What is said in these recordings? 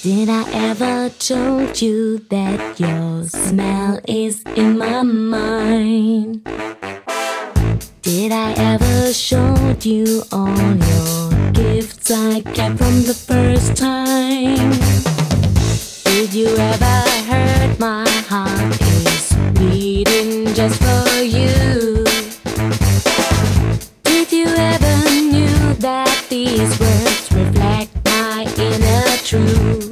Did I ever told you that your smell is in my mind? Did I ever showed you all your gifts I kept from the first time? Did you ever heard my heart is beating just for you? Did you ever knew that these words reflect my inner truth?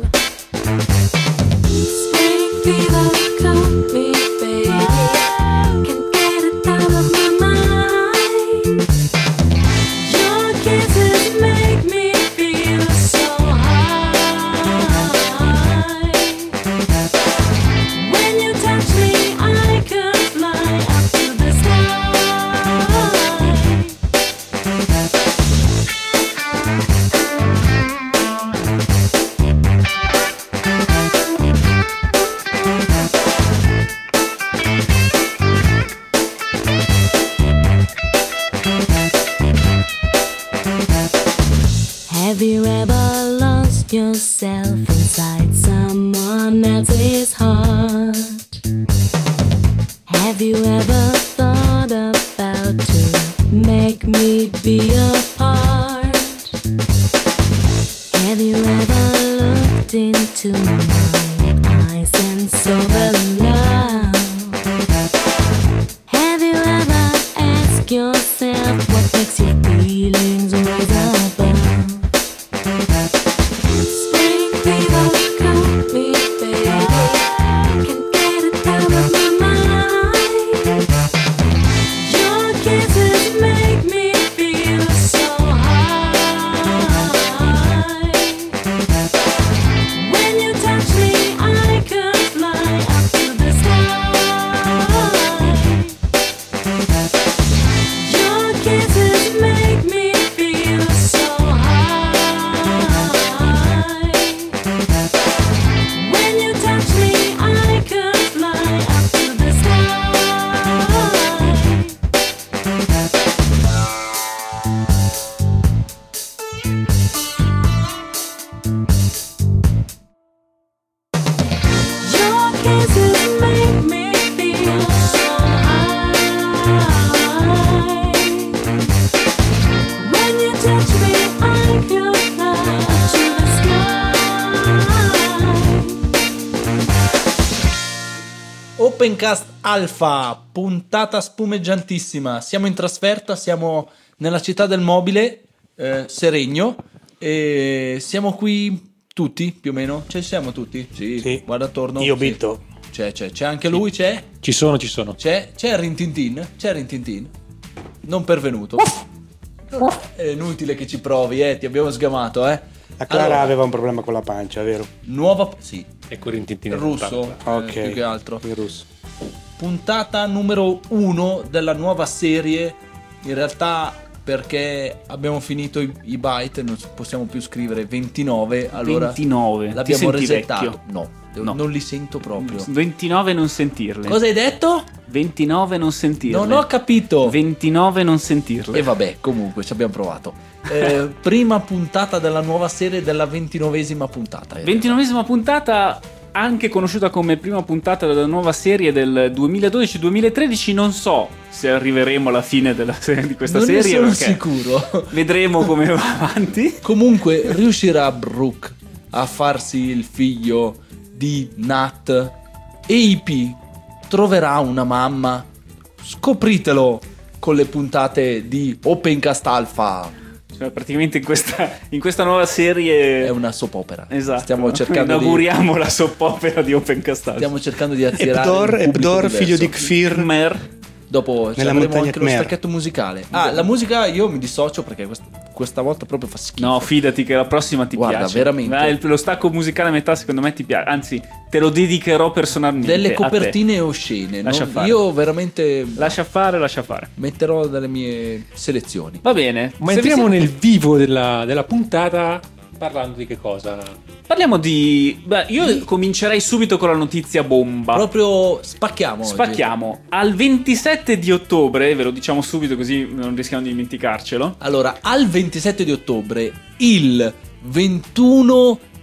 Spring fever, call me, baby. Can't get it out of my mind. Your kisses make me feel so high. When you touch me, I could fly up to the sky. Have you ever lost yourself inside someone else's heart? Have you ever thought about to make me be a part? Have you ever looked into my eyes and saw the love? Have you ever asked yourself what makes your feelings rise above? Spring fever, call me, baby. Can't get it out of my mind. Your kisses make me feel so high. When you touch me, I could fly up to the sky. Your kisses make me feel so high. When you touch me, I could fly up to the sky. Your kisses make me feel so high. When you touch me, I could fly up to the sky. Opencast Alpha, puntata spumeggiantissima. Siamo in trasferta, siamo nella città del mobile, Seregno, e siamo qui tutti, più o meno. Ci siamo tutti? Sì. Guarda attorno. Io Sì. Bitto. C'è anche lui, c'è? Ci sono. C'è Rintintin? C'è Rintintin? Non pervenuto. È inutile che ci provi, ti abbiamo sgamato, La Clara Allora, aveva un problema con la pancia, vero? nuova... Sì, E con Rintintin russo, Ok. più che altro. Il russo. Puntata numero 1 della nuova serie. In realtà perché abbiamo finito i byte, non possiamo più scrivere 29, allora 29. l'abbiamo Ti senti resettato. vecchio? No, No. non li sento proprio. 29 non sentirle. Cosa hai detto? 29 non sentirle. Non ho capito. 29 non sentirle. E vabbè, comunque ci abbiamo provato. Prima puntata della nuova serie, della 29esima puntata. 29esima puntata, anche conosciuta come prima puntata della nuova serie del 2012-2013. Non so se arriveremo alla fine di questa non serie. ne sono perché sicuro. vedremo come va avanti. Comunque riuscirà Brooke a farsi il figlio di Nat e IP troverà una mamma? Scopritelo con le puntate di Opencast Alpha. Cioè, praticamente in questa nuova serie È una soap opera. Esatto. Stiamo cercando inauguriamo la soap opera di Opencast Alpha. Stiamo cercando di attirare un pubblico Ebdor, diverso. figlio di Kfir. Mer. Dopo Nella avremo montagna anche lo Khmer. stacchetto musicale. La musica io mi dissocio perché questa volta proprio fa schifo. No, fidati che la prossima ti Guarda, piace. veramente. Lo stacco musicale a metà secondo me ti piace. Anzi, te lo dedicherò personalmente. Delle a te. copertine oscene. Lascia non- fare. Io veramente Lascia fare. metterò delle mie selezioni. Va bene. Ma Se entriamo vi- nel vivo della puntata parlando di che cosa? Parliamo di... Beh, io comincerei subito con la notizia bomba. Proprio spacchiamo. oggi. Spacchiamo. Al 27 di ottobre, ve lo diciamo subito così non rischiamo di dimenticarcelo. Allora, al 27 di ottobre, il 21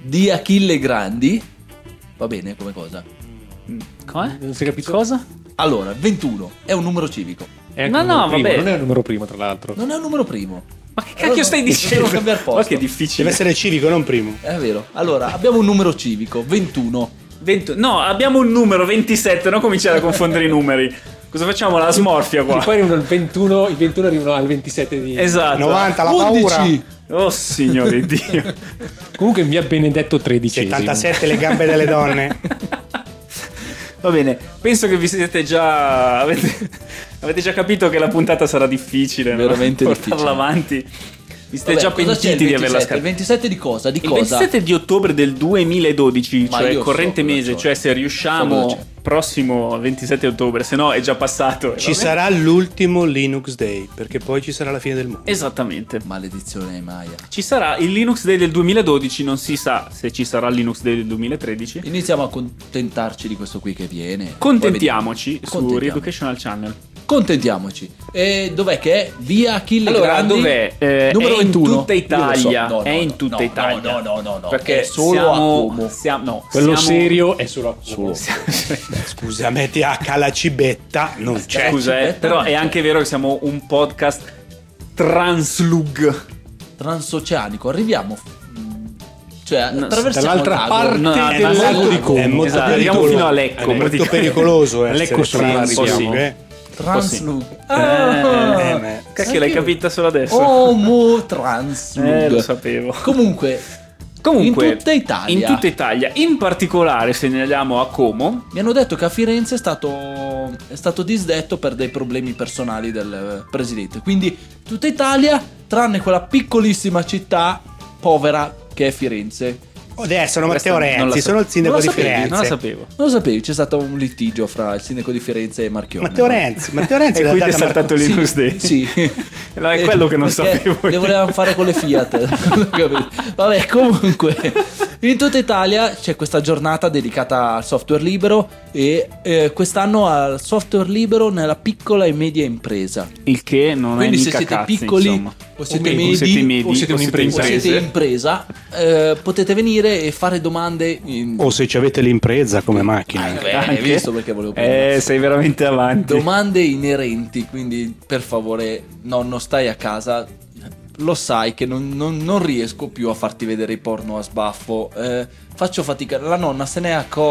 di Achille Grandi. Va bene come cosa? Come? Non si è capito? Cosa? Allora, 21 è un numero civico. È anche No, un numero no, primo, vabbè. non è un numero primo, tra l'altro. Non è un numero primo. Ma che cacchio stai Devo dicendo? cambiare posto. Ma che difficile. Deve essere civico, non primo. È vero. Allora, abbiamo un numero civico, 21. No, abbiamo un numero 27, non cominciare a confondere i numeri. Cosa facciamo? La smorfia E qua. poi arrivano il 21 arrivano al 27 di... Esatto. 90, la paura. 11. Oh signore Dio. Comunque mi ha benedetto 13esimo. 77 le gambe delle donne. Va bene, penso che vi siete già avete già capito che la puntata sarà difficile, no? Veramente Portarla difficile. avanti. Vi siete Vabbè, già cosa c'è pentiti il di averla 27? scaricata. Il 27 di cosa? Di Il cosa? 27 di ottobre del 2012, Ma cioè io so corrente cosa mese, c'ho. cioè se So cosa riusciamo c'è. prossimo 27 ottobre, se no è già passato. Ci sarà l'ultimo Linux Day, perché poi ci sarà la fine del mondo. Esattamente. Maledizione ai Maya. Ci sarà il Linux Day del 2012, non si sa se ci sarà il Linux Day del 2013. Iniziamo a contentarci di questo qui che viene. Contentiamoci su Contentiamo. Reeducational Channel. Contentiamoci. E dov'è che è? Via Achille Allora, Grandi. dov'è? Numero è 21. in tutta Italia. Io lo so. No, è no, in no, tutta no, Italia. no. Perché È solo a Como. Quello siamo- serio è solo a Como. Scusa, metti H la cibetta, non c'è. Scusa, però è anche vero che siamo un podcast translug. Transoceanico. Arriviamo. Cioè, No, attraversiamo dall'altra il lago. parte No, del no, lago no, di Como. È molto Esatto, arriviamo pericoloso. fino a Lecco, È molto praticamente. pericoloso Lecco essere sul translug, Lecco, sì. Translug. Cacchio, l'hai capita solo adesso? Homo translug. Lo sapevo. Comunque, Comunque, in tutta Italia. In tutta Italia, in particolare segnaliamo a Como. Mi hanno detto che a Firenze è stato disdetto per dei problemi personali del presidente. Quindi tutta Italia, tranne quella piccolissima città povera che è Firenze. Adesso sono Questa Matteo non la Renzi, sono il sindaco non di la sapevi, Firenze. Non la sapevo. Non lo sapevi, c'è stato un litigio fra il sindaco di Firenze e Marchione. Matteo Renzi E l'ha quindi è data saltato Marco- il Linux Day. Sì. No, è quello che non Perché sapevo. Le volevano fare con le Fiat. Vabbè, comunque, in tutta Italia c'è questa giornata dedicata al software libero e quest'anno al software libero nella piccola e media impresa. Il che non Quindi è se mica siete cazzi, piccoli insomma. o siete medi, medi, siete medi, o siete un'impresa. o siete impresa, potete venire e fare domande in... O se ci avete l'impresa come macchina. Hai visto perché volevo prendere. Sei veramente avanti. Domande inerenti, quindi per favore nonno stai a casa, lo sai che non riesco più a farti vedere i porno a sbaffo, faccio fatica, la nonna se n'è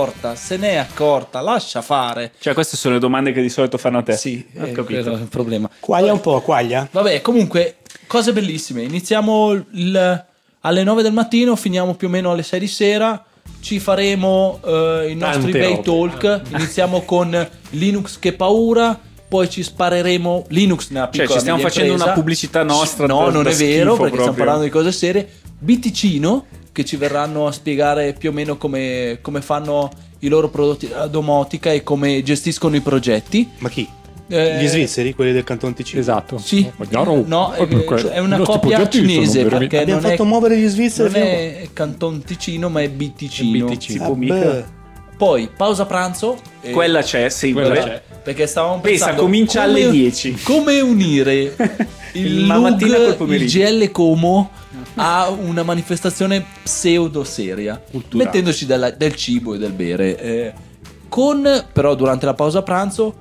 accorta, lascia fare. Cioè, queste sono le domande che di solito fanno a te. Sì, ho quello capito. è il problema. Quaglia un po', quaglia. Vabbè, comunque, cose bellissime, iniziamo alle 9 del mattino, finiamo più o meno alle 6 di sera. Ci faremo i nostri Tante bei robe. talk. Iniziamo con Linux che paura. Poi ci spareremo Linux nella piccola Cioè, ci stiamo media facendo impresa. una pubblicità nostra. No, non da è vero, schifo perché stiamo proprio. parlando di cose serie. Biticino, che ci verranno a spiegare più o meno come fanno i loro prodotti della domotica e come gestiscono i progetti. Ma chi? Eh, Gli svizzeri, quelli del Canton Ticino. Esatto. Sì, no, è una I nostri copia progetti sono cinese veramente- perché Abbiamo non fatto è, muovere gli svizzeri. non è Canton Ticino, ma è Biticino. Biticino. Si può mica. Poi pausa pranzo. e- Quella c'è, sempre. Quella c'è. Perché stavamo Pensa, pensando comincia come- alle 10. Come unire il La mattina col LUG, il pomeriggio. GL Como a una manifestazione pseudo seria, Culturale. mettendoci del cibo e del bere, con però durante la pausa pranzo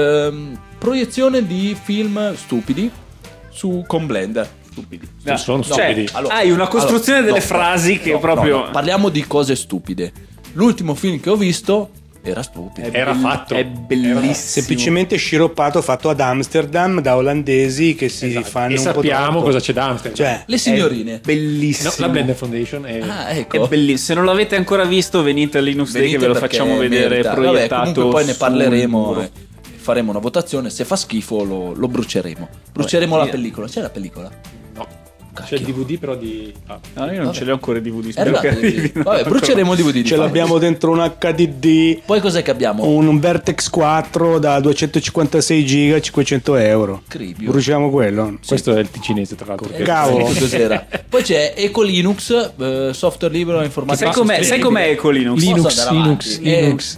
proiezione di film stupidi con Blender. Stupidi. Non sono Cioè, stupidi. hai una costruzione delle no, frasi che no, proprio... no, parliamo di cose stupide. L'ultimo film che ho visto era stupido. Era fatto. È bellissimo. Semplicemente sciroppato, fatto ad Amsterdam da olandesi che si Esatto. fanno E un po' sappiamo troppo. cosa c'è da Amsterdam. Cioè, Le signorine. Bellissimo. No, la Blender Foundation è... Ah, È ecco. bellissimo. Se non l'avete ancora visto, venite al Linux Day Venite che ve lo perché facciamo vedere merita. proiettato. Vabbè, comunque poi ne sul parleremo muro. e faremo una votazione. Se fa schifo lo bruceremo. Bruceremo la io- pellicola. C'è la pellicola? No. Cacchio. C'è il DVD però di... Ah. No, io non Vabbè. ce l'ho ancora i DVD. È Spero che arrivato il DVD. arrivino. Vabbè, bruceremo il DVD di ce Fabio. l'abbiamo dentro un HDD, Poi cos'è che abbiamo? un Vertex 4 da 256 giga, 500 euro. Cribio. Bruciamo quello. Questo è il ticinese tra l'altro. Cavolo. Che cos'era? Poi c'è Eco Linux, software libero e informatica. Sai com'è Eco Linux? Linux, Linux, Linux,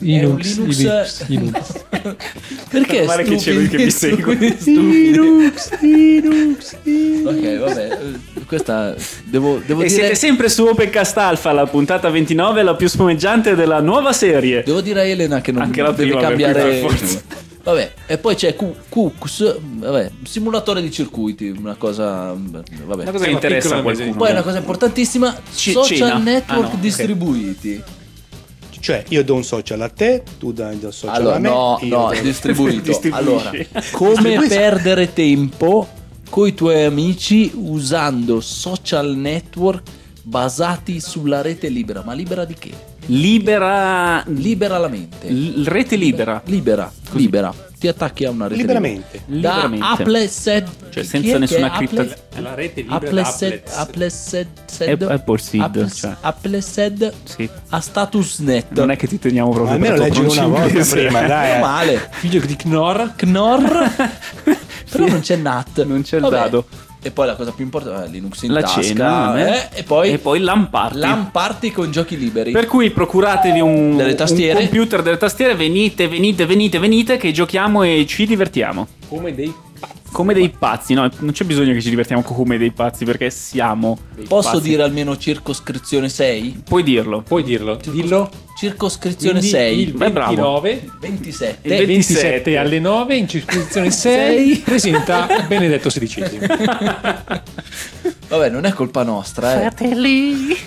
Linux. Perché Male che c'è lui che mi segue. Linux. Ok, vabbè. questa devo E dire. siete sempre su Opencast Alpha, la puntata 29, la più spumeggiante della nuova serie. Devo dire a Elena che non Anche la deve prima, cambiare. per cui per forza. Vabbè, e poi c'è QQS, vabbè, simulatore di circuiti, una cosa. Vabbè. Una cosa che interessa a qualcuno. Poi una cosa importantissima: Cena. social network Ah, no, ok. distribuiti. Cioè, io do un social a te, tu dai un social Allora, a me. no, io no, do- distribuito. Distribuisci. Allora, come perdere tempo coi tuoi amici usando social network basati sulla rete libera? Ma libera di che? Libera. Libera la mente. Rete libera. Libera. Ti attacchi a una rete Liberamente. libera. Da Liberamente. Appleseed, Cioè, chi senza è nessuna che è cripta- È la rete libera da Appleseed, Appleseed, cioè. Appleseed Sì. a Statusnet. Non è che ti teniamo proprio Almeno per leggi troppo una volta inglese. prima, dai. Meno male. Figlio di Knorr. Knorr. Però non c'è Nat. Non c'è il Vabbè. dado. E poi la cosa più importante è Linux in La tasca. cena, E poi LAN party. LAN party con giochi liberi. Per cui procuratevi un, Delle tastiere. un computer, delle tastiere, venite che giochiamo e ci divertiamo. Come dei Come dei pazzi, no? Non c'è bisogno che ci divertiamo come dei pazzi perché siamo dei Posso pazzi. dire almeno circoscrizione 6? Puoi dirlo. Puoi dirlo. Dillo. Circoscrizione Quindi 6. il Beh, bravo. 29 27. Il 27 alle 9 in circoscrizione 6 presenta Benedetto XVI. Vabbè, non è colpa nostra, Fratelli,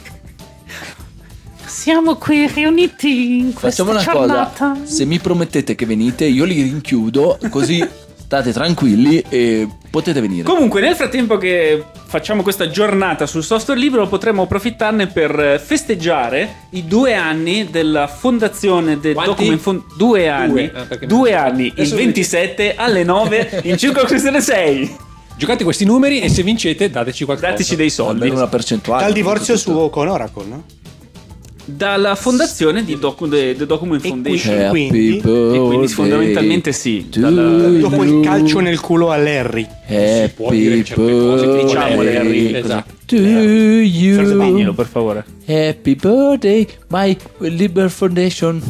siamo qui riuniti in questa Facciamo una giornata. cosa. Se mi promettete che venite, io li rinchiudo, così state tranquilli e potete venire. Comunque, nel frattempo che facciamo questa giornata sul software libero, potremmo approfittarne per festeggiare i 2 anni della fondazione del Quanti? Document 2 anni. perché 2 anni, il Adesso 27 alle 9 in circoscrizione 6. Giocate questi numeri e se vincete dateci qualcosa. Dateci dei soldi. Almeno una percentuale. Dal divorzio Tutto. con Oracle, no? Dalla fondazione di The Document Foundation. Happy Quindi- E quindi birthday fondamentalmente sì. to Dopo il you. calcio nel culo a Larry. Si può dire Happy certe cose, diciamo, Larry. Esatto. to you. Spegnilo, per favore. Happy birthday, my Liber Foundation.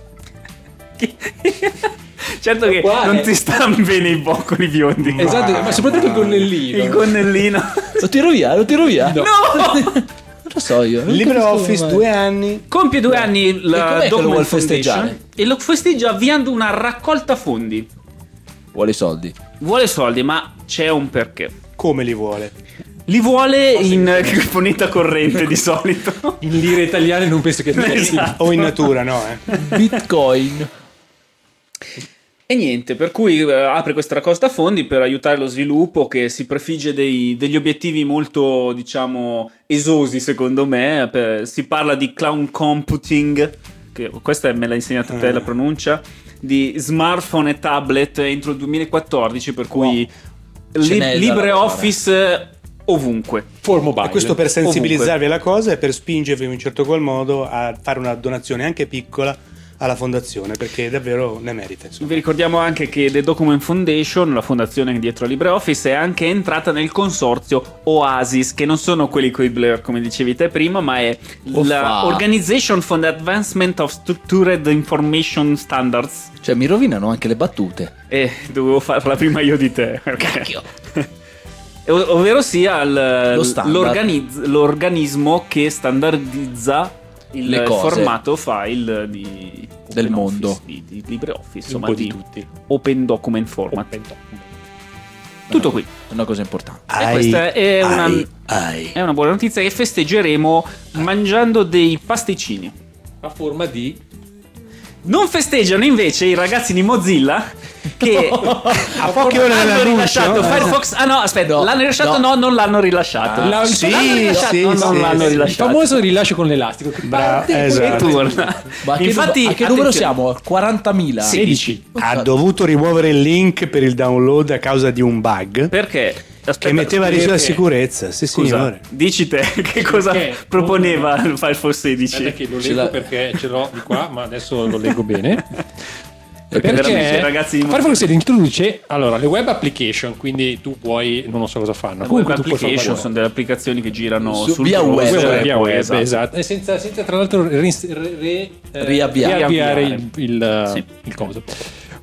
Certo che Quale? non ti stanno bene i boccoli biondi. Esatto, ma soprattutto il gonnellino. Il gonnellino. Lo tiro via. No. Non lo so io. non LibreOffice, capisco come 2 anni. Compie 2 anni E com'è la che lo vuol Document festeggiare? Foundation e lo festeggia avviando una raccolta fondi. vuole i soldi. Vuole soldi, ma c'è un perché. Come li vuole? Li vuole in moneta corrente di solito. In lire italiane non penso che Esatto. O in natura, no? Bitcoin. E niente, per cui apre questa raccolta fondi per aiutare lo sviluppo che si prefigge degli obiettivi molto, diciamo, esosi secondo me. Si parla di cloud computing, che questa me l'ha insegnata te la pronuncia, di smartphone e tablet entro il 2014, per cui Ce n'è da LibreOffice ovunque. for mobile. E questo per sensibilizzarvi alla cosa e per spingervi in un certo qual modo a fare una donazione anche piccola alla fondazione, perché davvero ne merita, insomma. Vi ricordiamo anche che The Document Foundation, la fondazione dietro a LibreOffice, è anche entrata nel consorzio OASIS, che non sono quelli coi Blur, come dicevi te prima, ma è la Organization for the Advancement of Structured Information Standards. Cioè mi rovinano anche le battute. E dovevo farla prima io di te. Cacchio. Ovvero sia Lo standard. l'organismo che standardizza il Le cose. formato file di Del OpenOffice, mondo. di LibreOffice, un insomma po' di di tutti. Open Document Format. Open document. Tutto qui. È una cosa importante. E questa è una buona notizia che festeggeremo mangiando dei pasticcini. A forma di Non festeggiano invece i ragazzi di Mozilla che A poche ore hanno dall'annuncio rilasciato Firefox. Ah no, aspetta, No, l'hanno rilasciato? no. No, non l'hanno rilasciato. La- sì, L'hanno rilasciato? sì, No, sì, non l'hanno sì. il rilasciato. famoso rilascio con l'elastico. Bravo, E esatto. torna. Ma a che, Infatti, a che numero attenzione. siamo? 40.000. 16. Ha dovuto rimuovere il link per il download a causa di un bug Perché? Aspetta, che metteva a rischio la perché? sicurezza. Sì, Scusa, signore. dici te che cosa Perché? proponeva il Firefox 16? Perché lo Ce leggo l'ha- perché ce l'ho di qua, ma adesso lo leggo bene. veramente, ragazzi, Firefox introduce allora le web application, quindi tu puoi, non so cosa fanno. Web Comunque tu puoi fare application qualcosa. sono delle applicazioni che girano Su- sul via browser, web, Via poi, web, esatto. esatto. E senza tra l'altro Riavviare. riavviare il Sì. coso.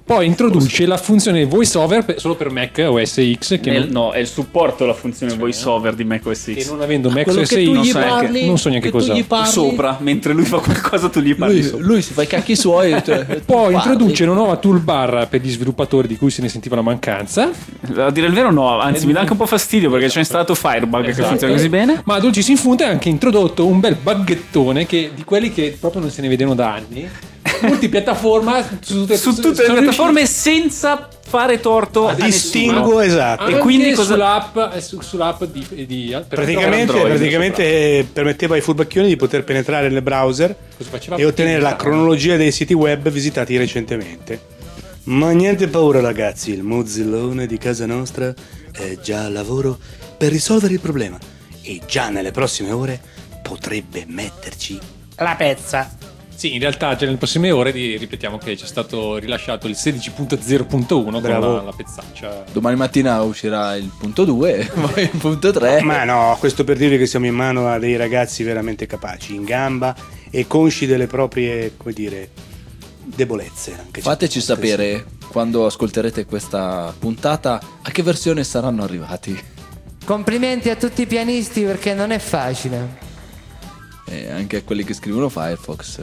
Poi introduce la funzione voiceover solo per Mac OS X, che No, è il supporto la funzione voiceover di Mac OS X. che non avendo Mac Quello OS che tu X gli so neanche- parli, non so neanche che tu cos'è. gli parli, Sopra, mentre lui fa qualcosa tu gli parli lui, sopra. lui si fa i cacchi suoi. Cioè, Poi parli. introduce una nuova toolbar per gli sviluppatori di cui se ne sentiva la mancanza. A dire il vero no, anzi mi dà anche un po' fastidio perché c'è stato Firebug che funziona così bene. Ma Dulcis in Fundo ha anche introdotto un bel buggettone che, di quelli che proprio non se ne vedevano da anni. Multipiattaforma su Su tutte le piattaforme senza fare torto a Distingo, esatto. E quindi quindi cosa- sull'app per Praticamente, Android. permetteva ai furbacchioni di poter penetrare nel browser cosa faceva? e ottenere la cronologia dei siti web visitati recentemente. Ma niente paura ragazzi, il Mozillone di casa nostra è già al lavoro per risolvere il problema e già nelle prossime ore potrebbe metterci la pezza. Sì, in realtà già nelle prossime ore ripetiamo che c'è stato rilasciato il 16.0.1 Bravo. con la pezzaccia. Domani mattina uscirà il punto 2, poi il punto 3. Ma no, questo per dirvi che siamo in mano a dei ragazzi veramente capaci, in gamba e consci delle proprie, come dire, debolezze. Anche Fateci certe volte, sapere quando ascolterete questa puntata a che versione saranno arrivati. Complimenti a tutti i pianisti perché non è facile. E anche a quelli che scrivono Firefox.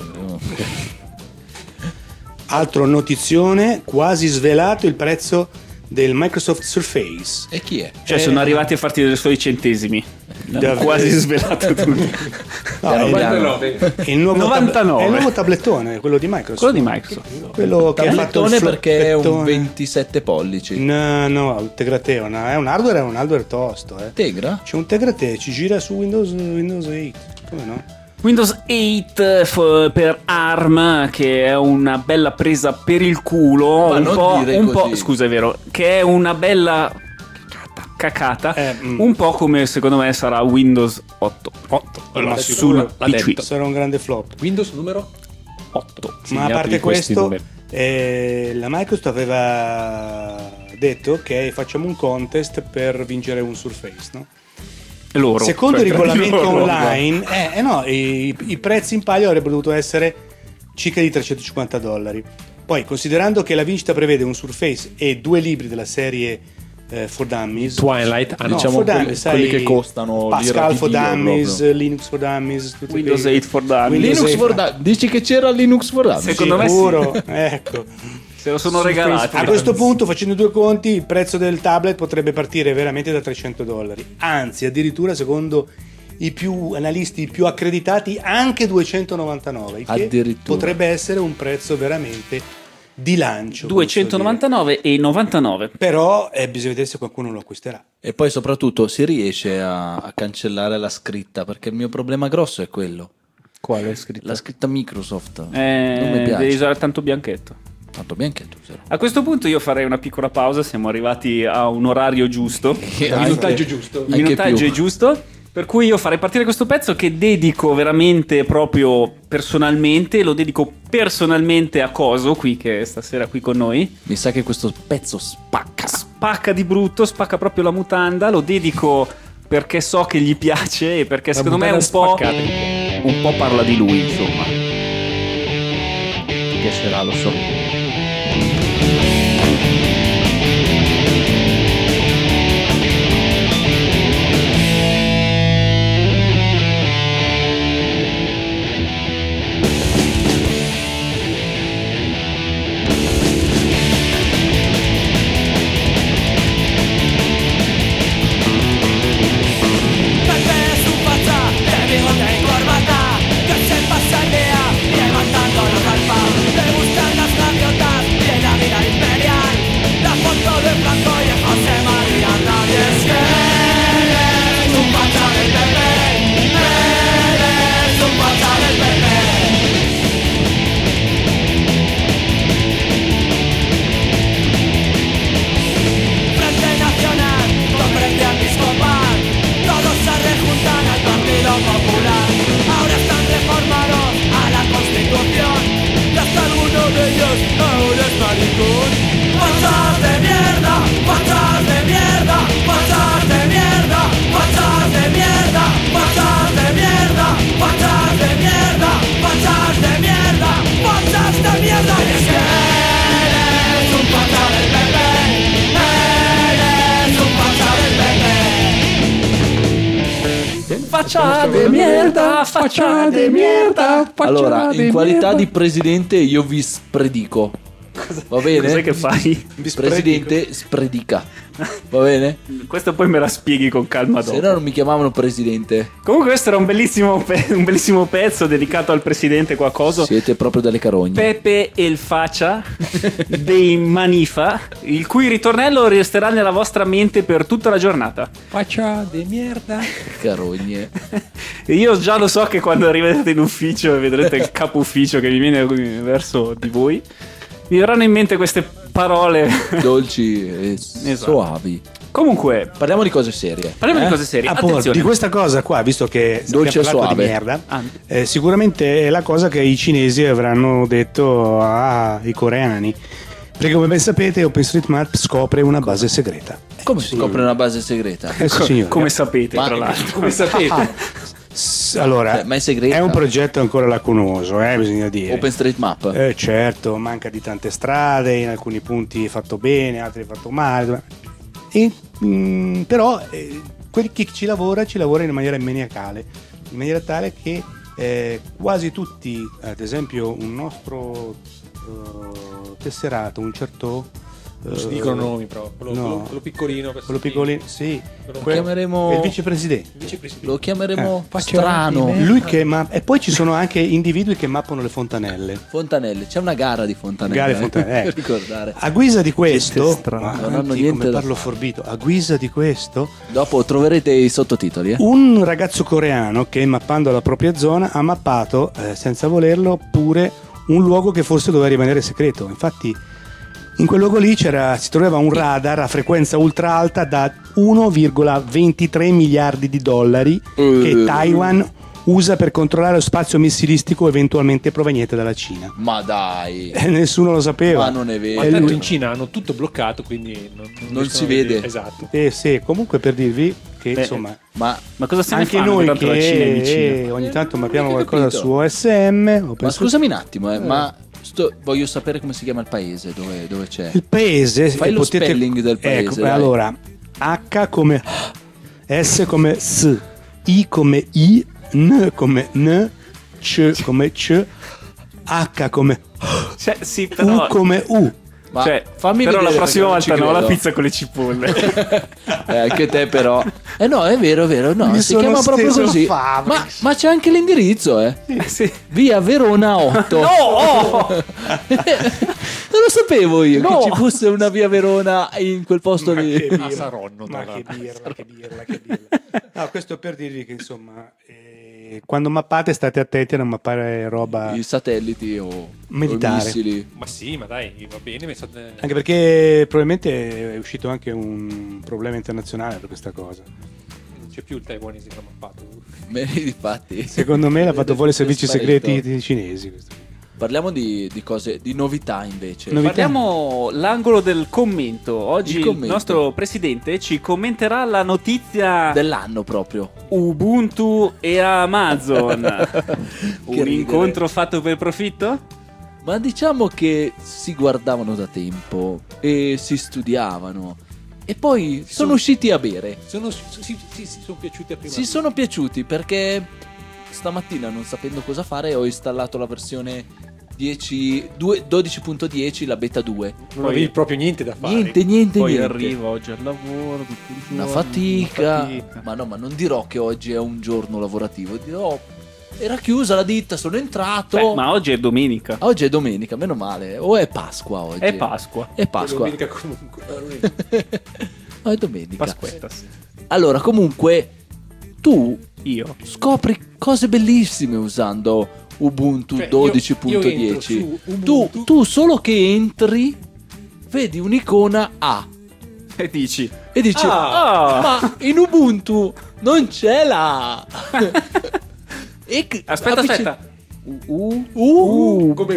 Altro notizione, quasi svelato il prezzo del Microsoft Surface. E chi è? Cioè sono arrivati a farti dei suoi centesimi. Davvero. Quasi svelato tutto. No, è il nuovo 99. è il nuovo tablettone, quello di Microsoft. Quello di Microsoft. Quello che ha fatto il Tablettone perché è un floppettone. 27 pollici. No, il Tegrateo, no, è un hardware tosto, Tegra? C'è un Tegrateo, ci gira su Windows 8, come no? Windows 8 per ARM, che è una bella presa per il culo. Ma un non po', dire un po', così. scusa, è vero, che è una bella cacata. Mm. Un po' come secondo me sarà Windows 8. Ma sul l'ha PC. detto. Sarà un grande flop. Windows numero 8. Ma a parte questo, la Microsoft aveva detto che facciamo un contest per vincere un Surface, no? Loro. Secondo cioè, il regolamento loro. online, i prezzi in palio avrebbero dovuto essere circa di $350. Poi, considerando che la vincita prevede un Surface e 2 libri della serie for Dummies, Twilight, no, diciamo for quelli- Dummies, sai, quelli che costano Pascal l'ira for di Dio Dummies, proprio. Linux for Dummies, tutti Windows quei- 8 for Dummies. Windows Linux 8. for Dummies. Dici che c'era Linux for Dummies? Secondo me Sicuro, ecco. Se lo sono regalati. A questo punto, facendo due conti, il prezzo del tablet potrebbe partire veramente da $300. Anzi, addirittura secondo i più analisti più accreditati anche 299, il che Addirittura. potrebbe essere un prezzo veramente di lancio. 299,99. Però bisogna vedere se qualcuno lo acquisterà. E poi soprattutto si riesce a cancellare la scritta, perché il mio problema grosso è quello. Quale è scritto? La scritta Microsoft. Non mi Devi piace. usare tanto bianchetto. Tanto bianchetto. Zero. A questo punto io farei una piccola pausa, siamo arrivati a un orario giusto. il minutaggio giusto. Il Anche minutaggio più. è giusto. Per cui io farei partire questo pezzo che dedico veramente proprio personalmente, lo dedico personalmente a Coso qui che stasera qui con noi. Mi sa che questo pezzo spacca. Spacca di brutto, spacca proprio la mutanda, lo dedico perché so che gli piace e perché secondo me un po' parla di lui, insomma. Ti piacerà, lo so. Le gustan las gaviotas, de la vida imperial. faccia de merda, faccia de merda. Allora, in qualità di presidente io vi spredico. Va bene? Cos'è che fai? Presidente spredica. Va bene? Questo poi me la spieghi con calma Se dopo. no non mi chiamavano presidente. Comunque questo era un bellissimo pezzo dedicato al presidente qualcosa. Siete proprio delle carogne. Pepe e il Faccia dei Manifa, il cui ritornello resterà nella vostra mente per tutta la giornata. Faccia di merda. Carogne. E io già lo so che quando arriverete in ufficio e vedrete il capo ufficio che vi viene verso di voi, mi verranno in mente queste parole. Dolci e soavi. Comunque, Parliamo di cose serie. parliamo di cose serie. Appunto, Attenzione. di questa cosa qua, visto che Dolce abbiamo parlato suave. di merda, Ah. sicuramente è la cosa che i cinesi avranno detto ai coreani. Perché come ben sapete OpenStreetMap scopre una base segreta. Come si scopre una base segreta? Signore. Come sapete, Ma- tra l'altro. Come sapete. Allora, Ma è segreta? è un progetto ancora lacunoso, bisogna dire. OpenStreetMap. Certo, manca di tante strade, in alcuni punti è fatto bene, altri è fatto male. Però chi ci lavora in maniera maniacale, in maniera tale che quasi tutti, ad esempio un nostro tesserato, un certo... Non si dicono nomi, però. no. Quello piccolino. quello piccolino, sì. Quello Lo chiameremo- è il vicepresidente. vicepresidente. Lo chiameremo Faccia strano. di me. Lui che e poi ci sono anche individui che mappano le fontanelle. Fontanelle. C'è una gara di fontanelle. Gare fontanelle, Per ricordare. A guisa di questo, Non hanno avanti, niente come da parlo forbito, a guisa di questo, Dopo troverete i sottotitoli. un ragazzo coreano che mappando la propria zona ha mappato, senza volerlo, pure un luogo che forse doveva rimanere segreto. Infatti in quel luogo lì si trovava un radar a frequenza ultra alta da 1,23 miliardi di dollari che Taiwan usa per controllare lo spazio missilistico eventualmente proveniente dalla Cina. Ma dai. E nessuno lo sapeva. Ma non è vero. Ma E tanto lui- in Cina hanno tutto bloccato, quindi non Non riescono si a vede. vedere. Esatto. Sì, comunque per dirvi che insomma Ma cosa se ne anche fanno? noi Tanto la Cina è vicina. che ogni tanto mappiamo Mica qualcosa capito. su OSM Ma scusami un attimo, ma voglio sapere come si chiama il paese dove c'è. il paese Fai lo spelling del paese, ecco, dai. allora H come S come S, I come I, N come N, C come C, H come Cioè, sì, però... U come U. Ma cioè, fammi però vedere la prossima perché volta non no, ci la credo. pizza con le cipolle. Anche te però. No, è vero, no, Mi si sono chiama proprio steso così. Fabris. Ma c'è anche l'indirizzo, Sì. Via Verona 8. Non lo sapevo io che ci fosse una via Verona in quel posto lì. A Saronno, Ma tra che l'altro. birra, che birra, che birra. No, questo per dirvi che insomma quando mappate state attenti a non mappare roba, I satelliti o Militare. i missili. Ma sì, ma dai, va bene. anche perché probabilmente è uscito anche un problema internazionale per questa cosa. Non c'è più il taiwanese che l'ha mappato. Bene, difatti. Secondo me l'ha fatto fuori i servizi Sparito. segreti cinesi. Questo. Parliamo di cose, di novità invece. Novità. Guardiamo l'angolo del commento. Oggi Il il commento. nostro presidente ci commenterà la notizia Dell'anno proprio. Ubuntu e Amazon. Un ridere. incontro fatto per profitto? Ma diciamo che si guardavano da tempo e si studiavano. E poi sono usciti a bere. Sono piaciuti a prima. Si sono piaciuti perché stamattina, non sapendo cosa fare, ho installato la versione 12.10, la beta 2. Non avevi proprio niente da fare. Niente. Poi arrivo oggi al lavoro, tutto il Una giorno, fatica. fatica. Ma no, ma non dirò che oggi è un giorno lavorativo. Dirò, era chiusa la ditta, sono entrato. Beh, ma oggi è domenica. Oggi è domenica, meno male. O è Pasqua oggi? È Pasqua. È Pasqua. Domenica comunque. No, è domenica. Pasquettas. Allora, comunque, tu Io. scopri cose bellissime usando Ubuntu Cioè, io entro 12.10. su Ubuntu. Tu solo che entri, vedi un'icona A E dici? e dici: Ah. ma in Ubuntu non c'è la A. Aspetta. Come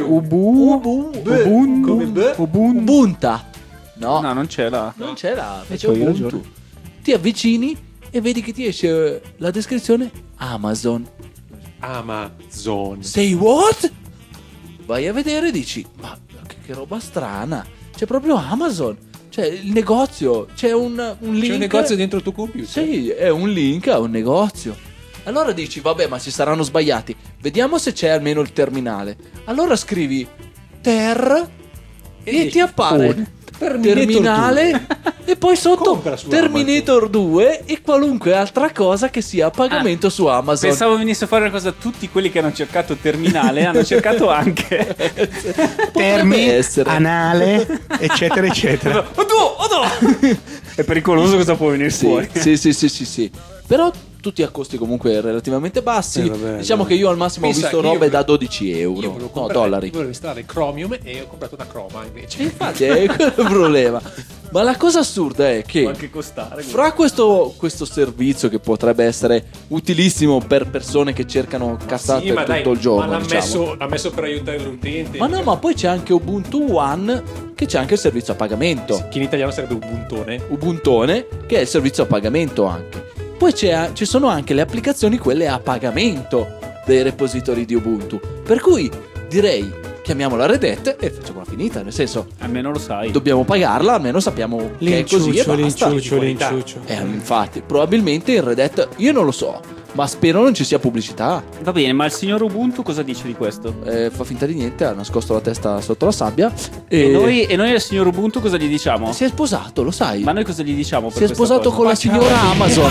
Ubunta. No, No, non c'è la. non c'è la A, invece c'hai Ubuntu. ragione. Ti avvicini e vedi che ti esce la descrizione Amazon. Amazon. Say what? Vai a vedere e dici: ma che roba strana. C'è proprio Amazon. C'è il negozio. C'è un link. C'è un negozio dentro il tuo computer? Sì, è un link a un negozio. Allora dici, vabbè, ma si saranno sbagliati. Vediamo se c'è almeno il terminale. Allora scrivi ter e ti appare terminale e poi sotto Compra su Terminator 2 e qualunque altra cosa che sia a pagamento su Amazon. Pensavo venisse a fare una cosa, tutti quelli che hanno cercato terminale hanno cercato anche Termi, essere. anale, eccetera, eccetera. è pericoloso cosa può venire fuori. Sì. Però tutti a costi comunque relativamente bassi. Vabbè, diciamo dai. che io al massimo Pensa ho visto che io robe da volevo- 12 Io euro. volevo No, comprare- dollari. volevo installare Chromium e ho comprato una Chroma invece. Infatti è quello il problema. Ma la cosa assurda è Può che anche costare. fra questo servizio che potrebbe essere utilissimo per persone che cercano cazzate Sì, ma dai, tutto il giorno, ma diciamo. l'ha messo per aiutare l'utente. Ma no, ma poi c'è anche Ubuntu One, che c'è anche il servizio a pagamento. Che in italiano sarebbe Ubuntone. Ubuntone, che è il servizio a pagamento anche. Poi ci sono anche le applicazioni, quelle a pagamento dei repository di Ubuntu. Per cui direi, chiamiamola Red Hat e facciamola finita. Nel senso, Almeno lo sai. dobbiamo pagarla, almeno sappiamo che è così e basta. L'inciuccio. Infatti, probabilmente in Red Hat, io non lo so, ma spero non ci sia pubblicità. Va bene, ma il signor Ubuntu cosa dice di questo? Fa finta di niente, ha nascosto la testa sotto la sabbia. E noi al signor Ubuntu cosa gli diciamo? Si è sposato, lo sai. Ma noi cosa gli diciamo per Si è questa sposato cosa? con la signora Amazon.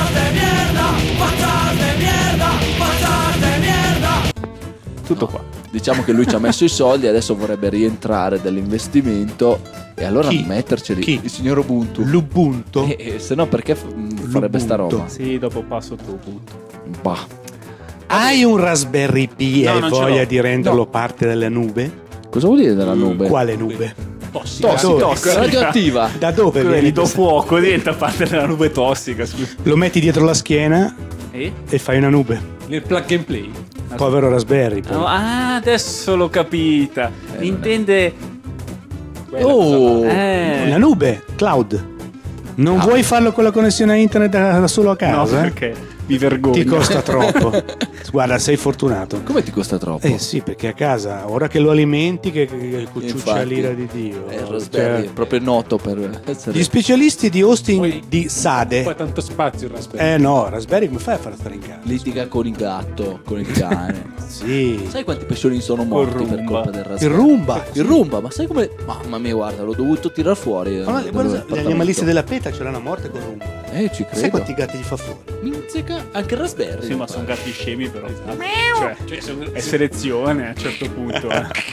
Tutto qua. Diciamo che lui ci ha messo i soldi, adesso vorrebbe rientrare dell'investimento e allora Chi? metterceli. Chi? Il signor Ubuntu. L'Ubuntu. Se no perché farebbe sta roba? Sì, dopo passo tu Ubuntu. Bah. Hai un Raspberry Pi e No, hai non ce voglia l'ho. di renderlo No. parte della nube? Cosa vuol dire della nube? Quale nube? Tossica, radioattiva. Da dove Quelli viene? do fuoco, diventa parte della nube tossica. Scusa. Lo metti dietro la schiena Eh? e fai una nube. Nel plug and play. Povero Raspberry. poi. No, adesso l'ho capita. Intende. Oh, La nube, cloud. Non vuoi farlo con la connessione a internet da solo a No, casa? perché mi vergogno. Ti costa troppo. Guarda, sei fortunato. come ti costa troppo? Sì, perché a casa, ora che lo alimenti, che cucciuccia Infatti, l'ira di Dio. Il Raspberry Cioè, è proprio noto per essere. gli specialisti di hosting Poi- di Poi Sade. tanto spazio il Raspberry. No, Raspberry come fai a farlo stare in casa? Litiga con il gatto, con il cane. Sì. Sai quanti pesciolini sono morti per Roomba. colpa del Il Raspberry? Roomba. Il Roomba, ma sai come. Mamma mia, guarda, l'ho dovuto tirar fuori. Ma dallo guarda, gli appartamento. animalisti della PETA ce l'hanno a morte con Roomba. Ci credo. Sai quanti gatti gli fa fuori? Minzica, anche il Raspberry. Sì, ma sono gatti scemi però. Cioè, È selezione a un certo punto.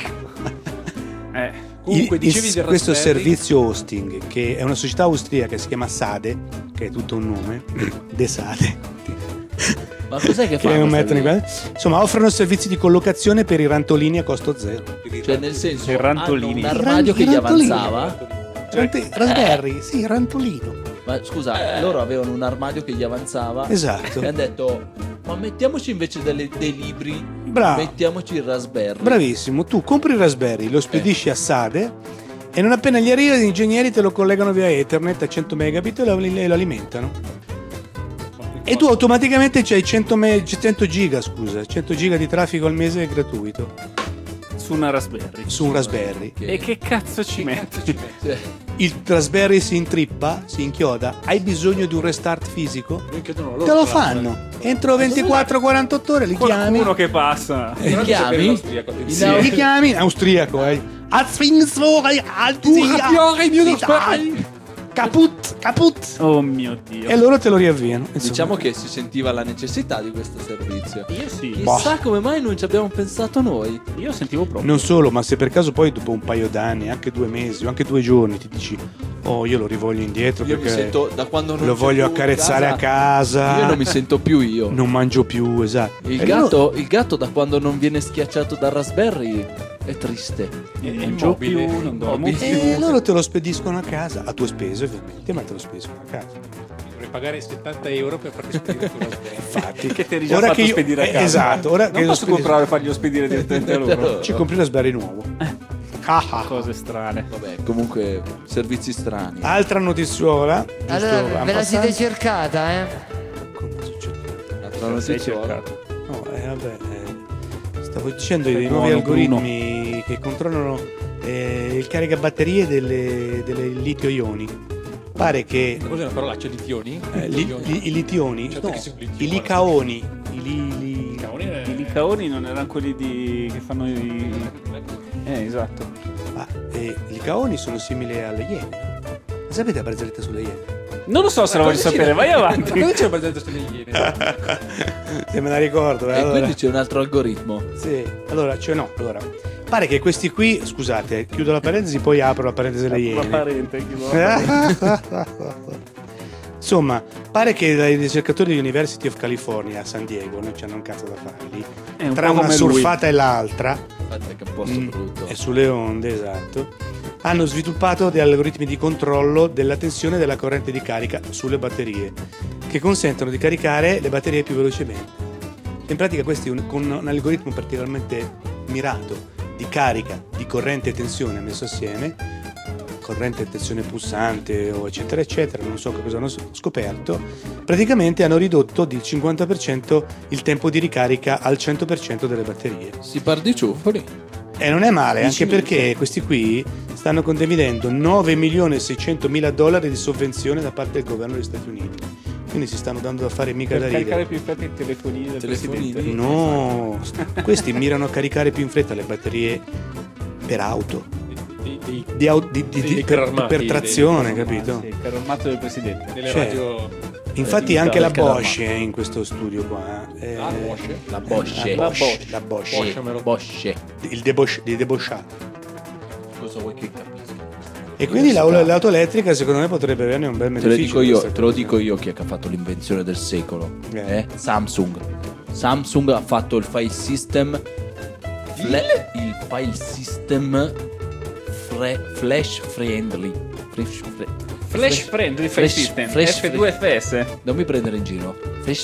comunque dicevi del questo Raspberry. servizio hosting, che è una società austriaca che si chiama Sade, che è tutto un nome, De Sade. Ma cos'è che Che fanno? non queste mettono in lì? qua- Insomma, offrono servizi di collocazione per i rantolini a costo zero. Cioè, nel senso, I rantolini. hanno un armadio che gli Rantolini. avanzava. Raspberry, sì, rantolino. Ma scusa, loro avevano un armadio che gli avanzava. Esatto. E hanno detto, ma mettiamoci invece dei libri, Bravo. mettiamoci il Raspberry. Bravissimo, tu compri il Raspberry, lo spedisci a Sade e non appena gli arriva gli ingegneri te lo collegano via Ethernet a 100 megabit e lo alimentano. E tu automaticamente c'hai 100 giga, scusa, 100 giga di traffico al mese gratuito Su una Raspberry. su un Raspberry. E che cazzo ci metti? Cioè, Il Raspberry si intrippa, si inchioda, hai bisogno di un restart fisico? Te lo fanno. Entro 24-48 ore li chiami. Qualcuno che passa. li chiami? Li chiami in austriaco, Kaput. Oh mio Dio. E loro te lo riavviano. Insomma. Diciamo che si sentiva la necessità di questo servizio. Io sì. Chissà come mai non ci abbiamo pensato noi. Io sentivo proprio. Non solo, ma se per caso poi dopo un paio d'anni, anche 2 mesi o anche 2 giorni ti dici "Oh, io lo rivoglio indietro Io mi perché sento da quando non lo c'è voglio più accarezzare in a casa". Io non mi sento più io. Non mangio più, esatto. Il E gatto da quando non viene schiacciato dal Raspberry è triste. Non gioco più, non dormo Immobile. più. E loro te lo spediscono a casa, a tue spese ovviamente, ma te lo spediscono a casa. Dovrei pagare 70 euro per farti spedire con Raspberry. Infatti, Che te l'hai già fatto spedire a casa. Esatto, ora che Non lo posso spediscono- comprare e farglielo spedire direttamente a loro. ci compri la Raspberry nuovo. Ah, ah. Cose strane. Vabbè, comunque servizi strani. Altra notiziola. giusto Allora, en ve la passant? siete cercata, eh? Come succede? Un'altra Sei notiziola. cercato. No, vabbè, stavo dicendo dei Buono, nuovi Bruno. algoritmi che controllano il caricabatterie delle litio-ioni. pare che Cos'è una parolaccia? Litioni? i litioni, Certo no, che sono i licaoni, I licaoni non erano quelli che fanno i... esatto. i licaoni sono simili alle iene. Sapete la barzelletta sulle iene? Non lo so se la voglio sapere, vai avanti. Dove c'è la barzelletta sulle iene? Se me la ricordo, E allora. quindi c'è un altro algoritmo. Sì, allora, pare che questi qui, scusate, chiudo la parentesi, poi apro la parentesi delle La iene. parente, chi lo Insomma, pare che dai ricercatori dell'University of California a San Diego, non c'hanno un cazzo da fargli, È un tra po' una come lui. surfata e l'altra, Aspetta che è un posto brutto. e sulle onde, esatto, hanno sviluppato degli algoritmi di controllo della tensione della corrente di carica sulle batterie, che consentono di caricare le batterie più velocemente. In pratica questi con un algoritmo particolarmente mirato di carica, di corrente e tensione messo assieme, corrente e tensione pulsante o eccetera eccetera, non so che cosa hanno scoperto, praticamente hanno ridotto del 50% il tempo di ricarica al 100% delle batterie. Si par di ciuffoli. E non è male, anche perché questi qui stanno condividendo $9.600.000 di sovvenzione da parte del governo degli Stati Uniti. Quindi si stanno dando da fare mica Per da caricare ridere. più in fretta i telefonini del Telefonini. presidente. No, questi mirano a caricare più in fretta le batterie per auto, Dei carri armati, per trazione, dei- capito? Sì, il carro armato del presidente. Delle Cioè, radio... Infatti anche la Militare, Bosch è in questo studio qua. Ah, Bosch? La Bosch. La Bosch. Bosch. Il debosciato. Cosa vuoi che capisca? E quindi l'auto elettrica secondo me potrebbe averne un bel Te lo beneficio. dico io, questa te lo cosa. dico io chi è che ha fatto l'invenzione del secolo. Eh. Samsung. Samsung ha fatto il file system il file system flash friendly. Flash friendly file system. F2FS. Non mi prendere in giro.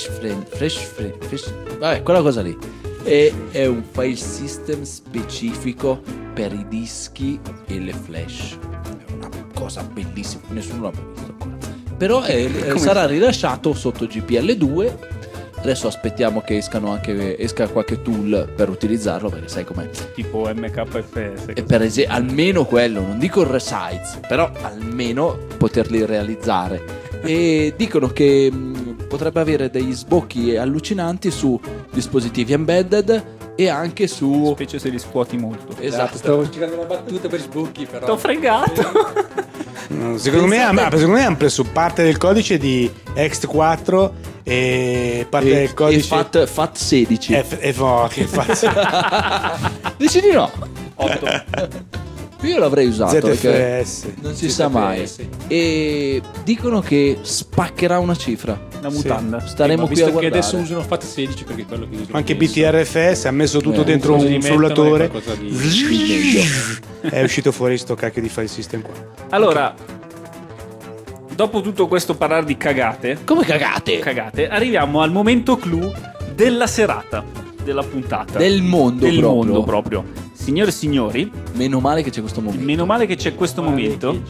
Vabbè, quella cosa lì. È un file system specifico per i dischi e le flash. È una cosa bellissima, nessuno l'ha mai visto ancora. Però sarà rilasciato sotto GPL2. Adesso aspettiamo che esca qualche tool per utilizzarlo, perché sai com'è. Tipo MKFS. E per almeno quello, non dico il resize, però almeno poterli realizzare. E dicono che potrebbe avere degli sbocchi allucinanti su dispositivi embedded e anche su... Specie se li scuoti molto. Esatto. Stavo cercando una battuta per sbocchi, però... T'ho fregato. No, secondo me hanno preso parte del codice di Ext4 e parte del codice FAT 16. che fa Dici di no? 8. Io l'avrei usato perché ZFS. non si sa mai. E dicono che spaccherà una cifra. La mutanda. Staremo qui a Visto che guardare. adesso usano FAT 16 perché è quello che usano Anche adesso. BTRFS ha messo tutto dentro cosa gli un mettono frullatore. è qualcosa di- È uscito fuori sto cacchio di file system qua. Allora, dopo tutto questo parlare di cagate, Come cagate? arriviamo al momento clou della serata, della puntata. Del mondo Del proprio. mondo proprio. Signore e signori, Meno male che c'è questo momento. meno male che c'è questo momento.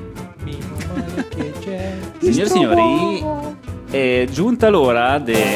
Signore e signori, è giunta l'ora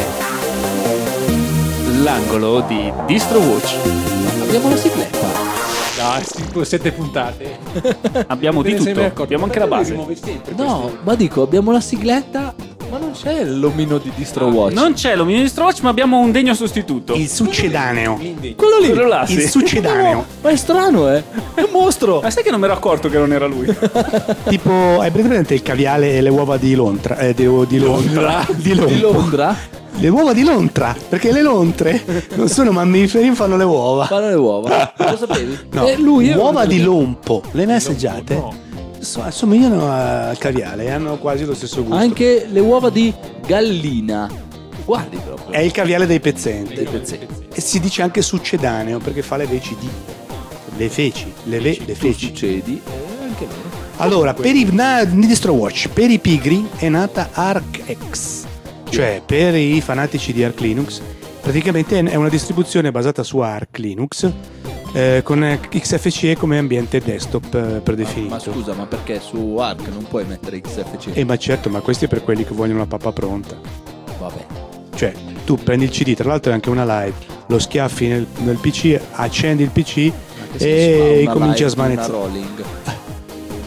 dell'angolo di Distro Watch. Abbiamo la sigletta. Dai, tipo 7 puntate. Abbiamo di Te ne sei mai tutto, accorto? abbiamo anche la Perché base. li muove sempre No, questi? ma dico, abbiamo la sigletta, ma non c'è l'omino di Distro Watch. Non c'è l'omino di Distro Watch, ma abbiamo un degno sostituto. Il succedaneo. Quello lì. Quello là, sì. Il succedaneo. Ma è strano, È un mostro. Ma sai che non mi ero accorto che non era lui? Tipo, hai presente il caviale e le uova di Londra? Di Londra? Di Londra? Le uova di lontra, perché le lontre non sono mammiferi, fanno le uova. Fanno le uova. Lo sapevi? No, Lui è uova uno di dei- lompo, le hai mai assaggiate? no. Assomigliano al caviale e hanno quasi lo stesso gusto. Anche le uova di gallina. Guardi proprio. È il caviale dei pezzenti. Dei pezzetti. E si dice anche succedaneo perché fa le veci di. Le feci, le Tu feci. succedi. Anche vero. Allora, per i Distro Watch, per i pigri è nata ArcX, cioè per i fanatici di Arch Linux. Praticamente è una distribuzione basata su Arch Linux con XFCE come ambiente desktop predefinito. Ma scusa, ma perché su Arc non puoi mettere XFC? Ma certo, ma questo è per quelli che vogliono la pappa pronta. Vabbè. Cioè, tu prendi il CD, tra l'altro è anche una live, lo schiaffi nel PC, accendi il PC Anche se si fa e una cominci a live, una smanezzare. rolling.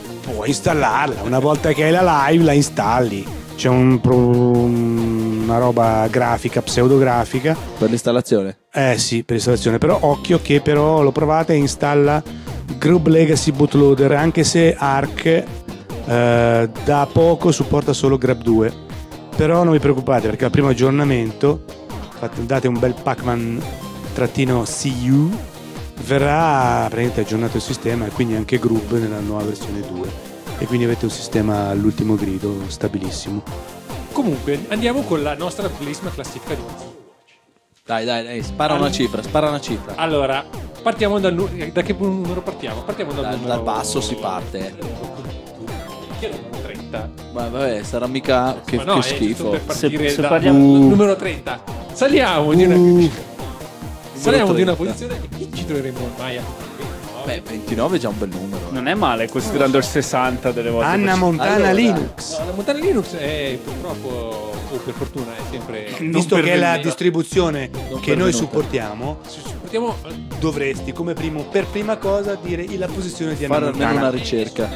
puoi installarla. Una volta che hai la live la installi. C'è una roba grafica, pseudografica. Per l'installazione? Sì, per l'installazione. Però occhio che però l'ho provata e installa Grub Legacy Bootloader, anche se Arc da poco supporta solo Grub 2. Però non vi preoccupate, perché al primo aggiornamento date un bel Pacman-CU, verrà praticamente aggiornato il sistema e quindi anche Grub nella nuova versione 2. E quindi avete un sistema all'ultimo grido stabilissimo. Comunque andiamo con la nostra bellissima classifica di Overwatch. Dai, spara una cifra. Allora, partiamo da che numero partiamo? Partiamo Dal basso si parte. Che è il numero 30. Ma vabbè, sarà mica che, Ma no, che è giusto schifo. per partire Se da parliamo- numero 30. Saliamo di una 30. posizione e chi ci troveremo ormai a Beh, 29 è già un bel numero. Non è male, considerando il 60 delle volte. Anna che- Montana Allora, Linux. No, la Montana Linux è purtroppo, o per fortuna, è sempre. Visto che è la pervenuta. distribuzione che noi pervenuta. supportiamo, Supportiamo dovresti come per prima cosa dire la posizione di Anna Fare almeno Montana. una ricerca.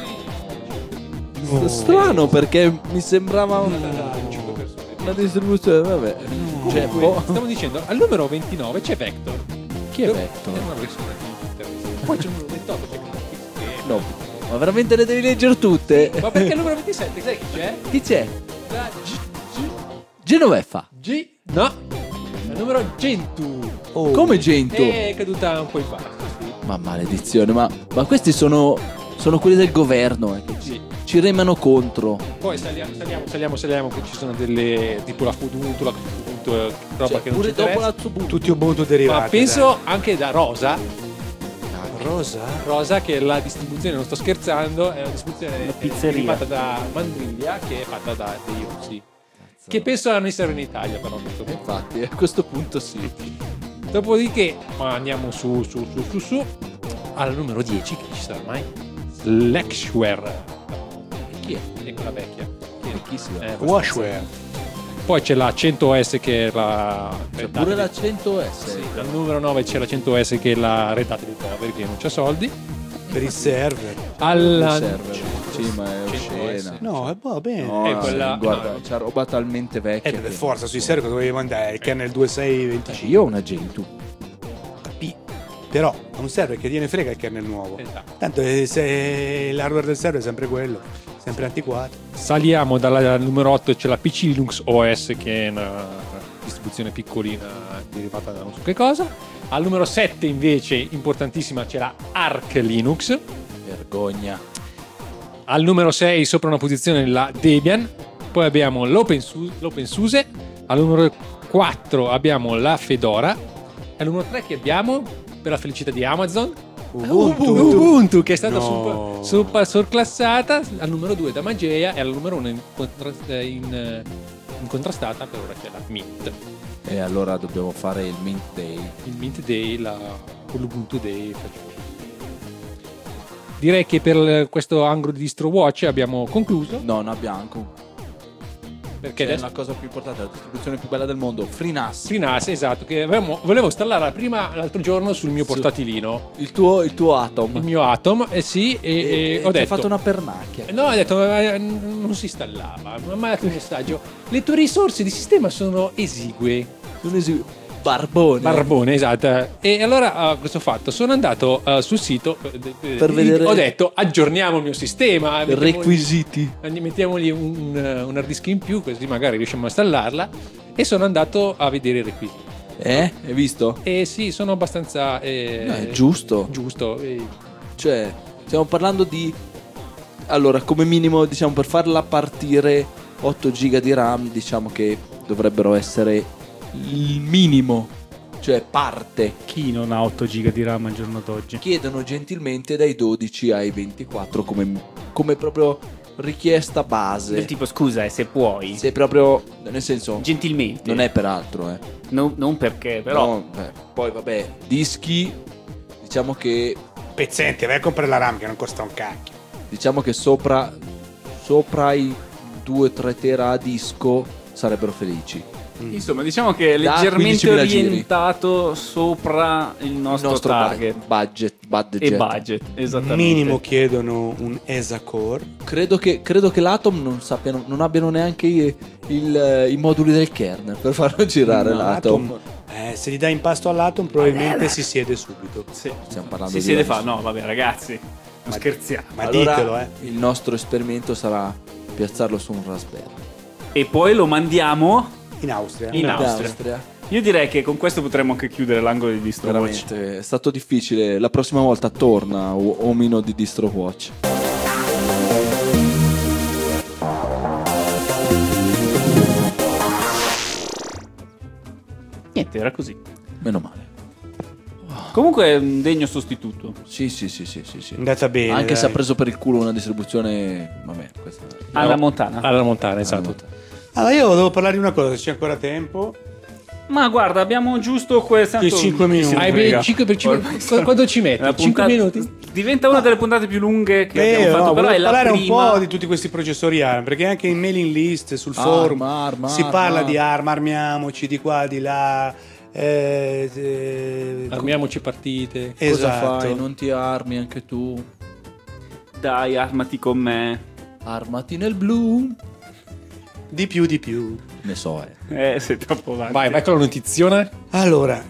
Strano perché mi sembrava una distribuzione, vabbè. Cioè, Stiamo dicendo, al numero 29 c'è Vector. Chi è È Vector? una versione di internet. Poi c'è il numero 28 che è No, ma veramente le devi leggere tutte? Ma perché il numero 27? Sai chi c'è? Chi c'è? La Genoveffa. No, il numero 100. Come Gento? È caduta un po' in basso, sì. Ma maledizione, ma questi sono quelli del governo, che Sì. ci remano contro. Poi saliamo, che ci sono delle tipo la Ubuntu, roba Cioè, che non pure ci dopo interessa. la Ubuntu. Tutti Ubuntu derivati. Ma penso anche da Rosa, Rosa? che è la distribuzione, non sto scherzando, è una distribuzione pizzeria. fatta da Mandriglia, che è fatta da dei russi. Che penso non essere in Italia, però. Infatti, a questo punto sì. Dopodiché andiamo su. Al numero 10, che ci sarà ormai? Slackware. Chi è? È quella vecchia. Chi si va? Washware. Poi c'è la 100S che è la. C'è pure la 100S. Sì, al numero 9 c'è la 100S che è la Red Hat Recovery, che non c'ha soldi. Per il server. Alla server. Sì, ma è 100S. oscena. No, va bene. No, È quella- guarda, no. c'ha roba talmente vecchia. Per che- forza, sui server dovevi mandare il kernel 2625. Io ho una Gentoo. Però è un server che tiene frega il kernel nuovo. Esatto. Tanto se l'hardware del server è sempre quello, sempre antiquato. Saliamo dalla numero 8, c'è la PC Linux OS, che è una distribuzione piccolina derivata da non so che cosa. Al numero 7 invece, importantissima, c'è la Arc Linux. Vergogna. Al numero 6 sopra una posizione la Debian. Poi abbiamo l'OpenSUSE. Al numero 4 abbiamo la Fedora. E al numero 3 che abbiamo, per la felicità di Amazon, Ubuntu, che è stata No. super surclassata. Al numero 2 da Mageia e al numero 1 incontrastata per ora c'è la Mint. E allora dobbiamo fare il Mint Day. Il Mint Day, con l'Ubuntu Day. Direi che per questo angolo di Distro Watch abbiamo concluso. Nona Bianco. Perché Che è adesso la cosa più importante, la distribuzione più bella del mondo. FreeNAS. FreeNAS, esatto, che volevo installare l'altro giorno sul mio portatilino, Il tuo Atom. il mio Atom, sì, e ho ti ha detto... fatto una pernacchia. No, ho detto, non si installava, mi ha mandato un messaggio. Le tue risorse di sistema sono esigue. Barbone, esatto. E allora cosa ho fatto? Sono andato sul sito Per vedere- ho detto aggiorniamo il mio sistema, Requisiti. mettiamogli un hard disk in più, così magari riusciamo a installarla. E sono andato a vedere i requisiti. Hai visto? E sì, sono abbastanza No, è giusto. giusto. Cioè, stiamo parlando di... Allora, come minimo, diciamo, per farla partire 8 giga di RAM, diciamo che dovrebbero essere il minimo. Cioè, parte. Chi non ha 8 giga di RAM al giorno d'oggi? Chiedono gentilmente dai 12 ai 24 come proprio richiesta base. Del tipo, scusa, se puoi. Se proprio, nel senso, Gentilmente. non è per altro, Non perché, però. No, poi vabbè, dischi, diciamo che Pezzente, vai a comprare la RAM che non costa un cacchio. sopra i 2-3 tera a disco sarebbero felici. Insomma, diciamo che è Da leggermente 15.000 giri. orientato sopra il nostro target budget. e budget, esattamente. Minimo chiedono un ESA Core. Credo che l'Atom non abbiano neanche i moduli del kernel per farlo girare No, l'Atom. Se gli dai in pasto all'Atom probabilmente si siede subito. Sì. Stiamo parlando Si di siede una- fa, no, vabbè, ragazzi, non scherziamo. Ma Allora, ditelo, il nostro esperimento sarà piazzarlo su un Raspberry. E poi lo mandiamo In Austria. in Austria. Io direi che con questo potremmo anche chiudere l'angolo di DistroWatch. Veramente, è stato difficile. La prossima volta torna omino di DistroWatch. Niente, era così. Meno male. Comunque è un degno sostituto. Sì. È andata bene. Anche dai. se ha preso per il culo una distribuzione. Vabbè, questa Alla Montana. Alla montana, esatto. Allora io devo parlare di una cosa, se c'è ancora tempo. Ma guarda, abbiamo giusto questi I 5 minuti. Hai ben 5 per 5. Quanto ci metti? 5 minuti? Diventa una delle puntate più lunghe che abbiamo fatto, no, però volevo è la parlare prima. un po' di tutti questi processori ARM, perché anche in mailing list, sul forum, si parla di ARM, armiamoci di qua, di là. Armiamoci partite. Cosa Esatto. fai? Non ti armi anche tu? Dai, armati con me. Armati nel blu. Di più. Ne so, Sei troppo avanti. Vai con la notiziona. Allora,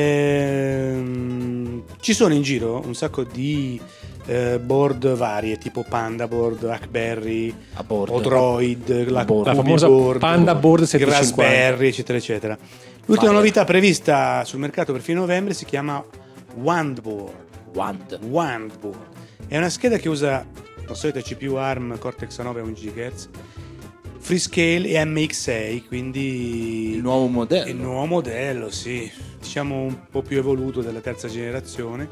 ci sono in giro un sacco di board varie, tipo Panda Board, Hackberry, A bordo. Odroid, la La Kobe famosa Board, Panda Board il 750. Raspberry, eccetera, eccetera. L'ultima novità prevista sul mercato per fine novembre si chiama WandBoard. WandBoard. È una scheda che usa la solita CPU ARM Cortex A9 a 1 GHz, Freescale e MX6, quindi Il nuovo modello. il nuovo modello, sì, diciamo un po' più evoluto della terza generazione.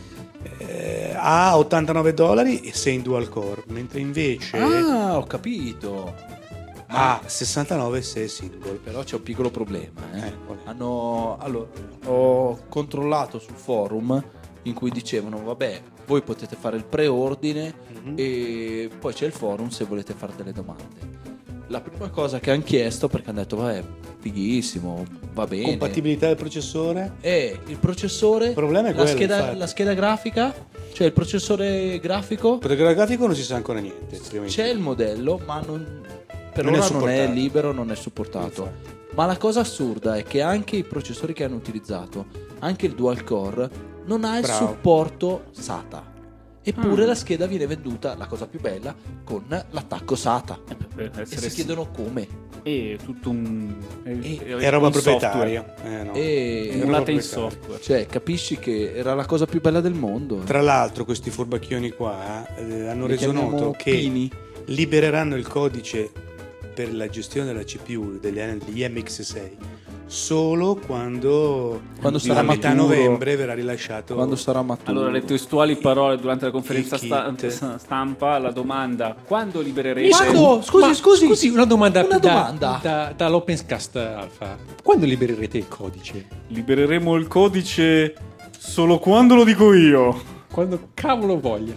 A $89 e 6 in dual core, mentre invece Ah, ho capito. a 69 e 6 single. Però c'è un piccolo problema. qual è? Allora, ho controllato sul forum in cui dicevano, vabbè, voi potete fare il preordine e poi c'è il forum se volete fare delle domande. La prima cosa che hanno chiesto, perché hanno detto, vabbè, fighissimo, va bene. Compatibilità del processore? E il processore, Il problema è quello, infatti. la scheda grafica, cioè il processore grafico, Il protocollo grafico non si sa ancora niente. c'è il modello, ma per Non è ora non è supportato. libero, non è supportato. Ma la cosa assurda è che anche i processori che hanno utilizzato, anche il dual core, non ha il Bravo. supporto SATA. Eppure la scheda viene venduta, la cosa più bella, con l'attacco SATA. Per E essere si chiedono come. è tutto un È roba un proprietaria. software. No. E Emulata in proprietaria. software. cioè, capisci che era la cosa più bella del mondo. Tra l'altro questi furbacchioni qua hanno Li reso chiamiamo noto che Pini. libereranno il codice per la gestione della CPU degli MX6 solo quando sarà a metà maturo. novembre verrà rilasciato. Quando sarà maturo. Allora, le testuali parole durante la conferenza Il kit. stampa, la domanda: quando libererete? Quando? Scusi, una domanda, Una domanda. dall'OpenScast Alpha. Quando libererete il codice? Libereremo il codice solo quando lo dico io. Quando cavolo voglia.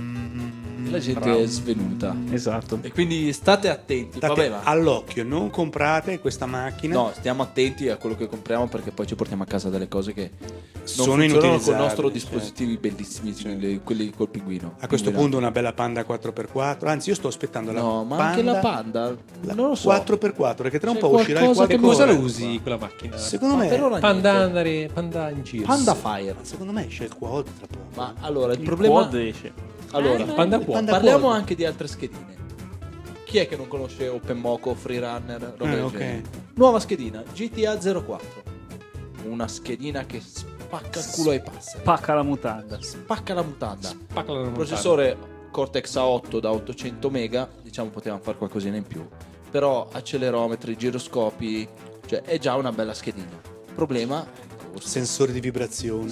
La gente è svenuta. Esatto. E quindi state attenti. State Vabbè, ma- all'occhio, non comprate questa macchina. No, stiamo attenti a quello che compriamo perché poi ci portiamo a casa delle cose che non Sono funzionano con i inutilizzabili, nostri certo. dispositivi bellissimi, quelli col pinguino. A questo punto una bella Panda 4x4. Anzi, io sto aspettando la No, ma Panda, anche la Panda, la non lo so. 4x4, perché tra un C'è po' uscirà il qualcosa che Che cosa 4 la usi quella macchina? Secondo Ma me, per ora Panda niente. Panda in giro. Panda Fire. secondo me esce il quad tra poco. Ma allora il Il problema quad esce. allora, Panda Quad. Panda parliamo Quad. anche di altre schedine. Chi è che non conosce OpenMoco, Freerunner, roba del ok. genere? Nuova schedina GTA 04. Una schedina che spacca il culo ai passer. Spacca la mutanda. Spacca la mutanda. Spacca la montana. Processore Cortex A8 da 800 mega, diciamo potevamo fare qualcosina in più. Però accelerometri, giroscopi, cioè è già una bella schedina. Problema, costa Sensori di vibrazione.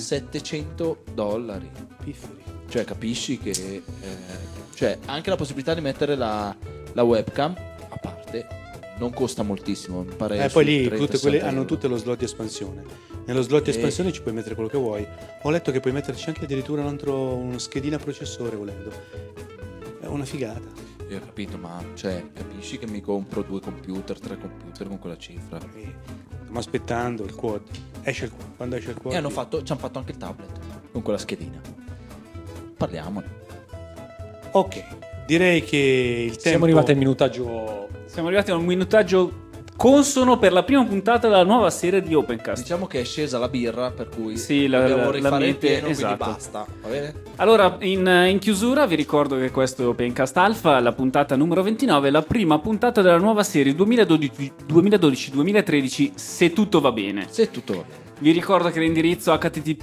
$700. Pifferi. Cioè capisci che cioè anche la possibilità di mettere la webcam a parte non costa moltissimo, mi pare. Poi sui lì 30, tutte quelle 60 hanno euro. tutte lo slot di espansione. Nello slot di espansione ci puoi mettere quello che vuoi. Ho letto che puoi metterci anche addirittura uno schedina processore volendo. È una figata. Io ho capito, ma cioè, capisci che mi compro 2 computer, 3 computer con quella cifra? Stiamo aspettando il quad. Esce il quad. Quando esce il quad? E ci hanno fatto anche il tablet con quella schedina. Parliamone. Ok, direi che il tempo... Siamo arrivati al minutaggio. Siamo arrivati a un minutaggio consono per la prima puntata della nuova serie di Opencast. Diciamo che è scesa la birra, per cui Sì, dobbiamo rifare il l'ambiente, pieno, esatto. quindi basta, va bene? Allora, in chiusura vi ricordo che questo è Opencast Alpha, la puntata numero 29, la prima puntata della nuova serie 2012-2013, se tutto va bene. Se tutto va bene. Vi ricordo che l'indirizzo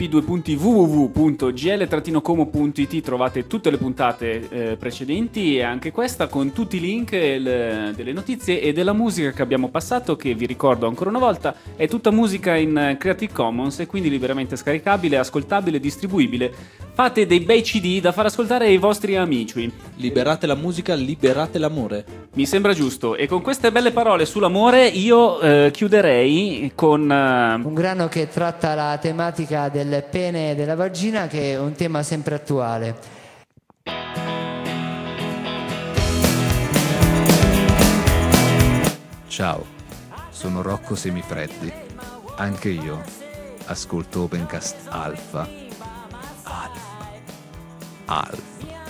http://www.gl-como.it trovate tutte le puntate precedenti e anche questa con tutti i link delle notizie e della musica che abbiamo passato, che vi ricordo ancora una volta è tutta musica in Creative Commons e quindi liberamente scaricabile, ascoltabile, distribuibile. Fate dei bei CD da far ascoltare ai vostri amici. Liberate la musica, liberate l'amore. Mi sembra giusto. E con queste belle parole sull'amore io chiuderei con... Un brano che tratta la tematica del pene e della vagina, che è un tema sempre attuale. Ciao, sono Rocco Semifreddi. Anche io ascolto Opencast Alpha. Alpha.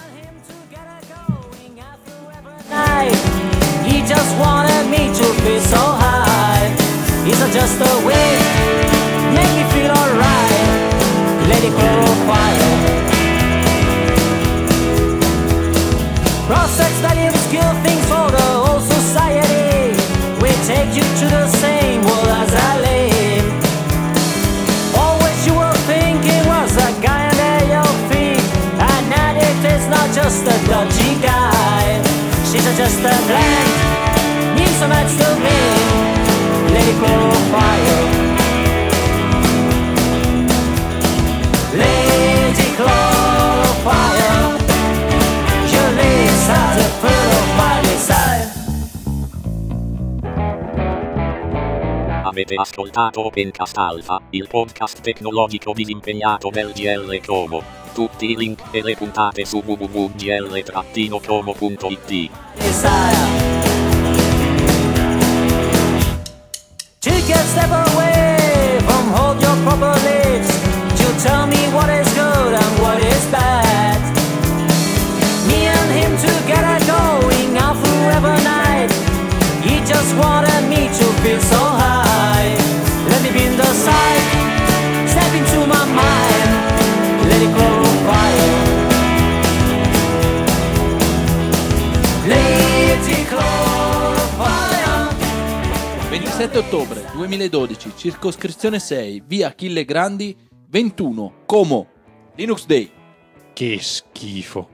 He just wanted me to be so high. Is it just a way? Make me feel alright. Let it go quiet. Process that you skill things for the whole society. We take you to the same world as I live. Always you were thinking was a guy under your feet, and now it is not just a dodgy guy. She's just a blank, means so much to me. Let it go fire. Lady Chlorofire, your lips are the full of my desire. Avete ascoltato Opencast Alpha, il podcast tecnologico disimpegnato del GL Como. Tutti i link e le puntate su www.gl-como.it. Take a step away from hold your proper lips. You tell me what is good and what is bad. Me and him together going out forever night. He just wanted me to feel so high. Let me be in the sight, step into my mind. Let it go fire. Let it go fire. 27 ottobre 2012, circoscrizione 6, via Achille Grandi, 21, Como, Linux Day. Che schifo.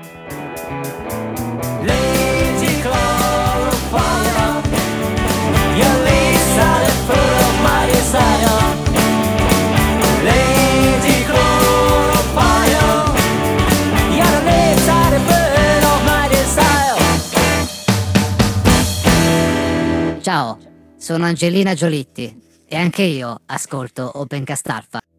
Let it go fire. Your lips are the fruit of my desire. Let it go fire. Your lips are the fruit of my desire. Ciao, sono Angelina Giolitti e anche io ascolto Opencast Alpha.